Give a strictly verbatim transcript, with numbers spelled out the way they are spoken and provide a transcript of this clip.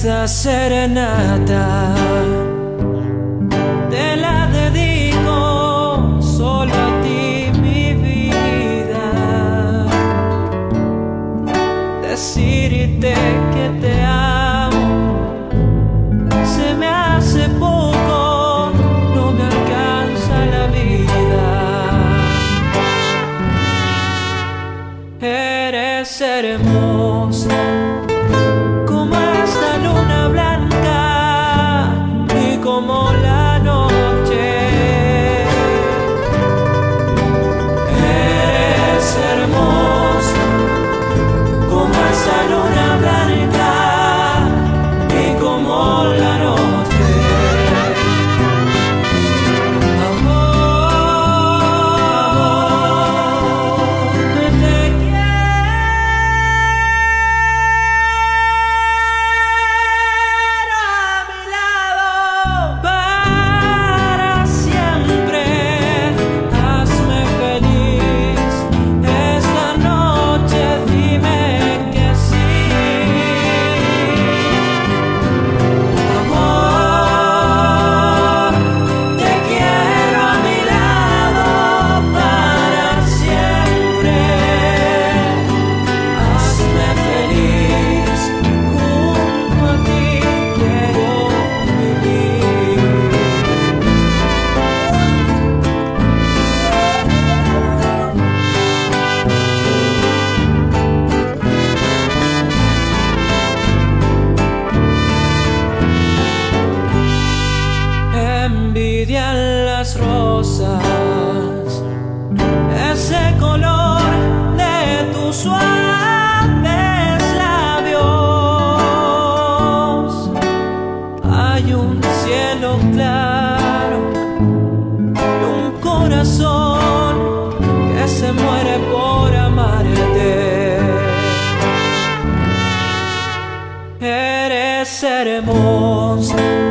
Esta serenata te la dedico solo a ti, mi vida. Decirte que te amo se me hace poco, no me alcanza la vida. Eres hermosa como esta luna blanca y como la noche. Eres hermosa como esta luna blanca y como la noche. Amor, amor, te quiero a mi lado para siempre. Hazme feliz esta noche, dime que sí. Amor, te quiero a mi lado para siempre. Hazme feliz, junto a ti quiero vivir. Envidian las rosas ese color de tus suaves labios. Hay un cielo claro y un corazón que se muere por amarte. Eres hermosa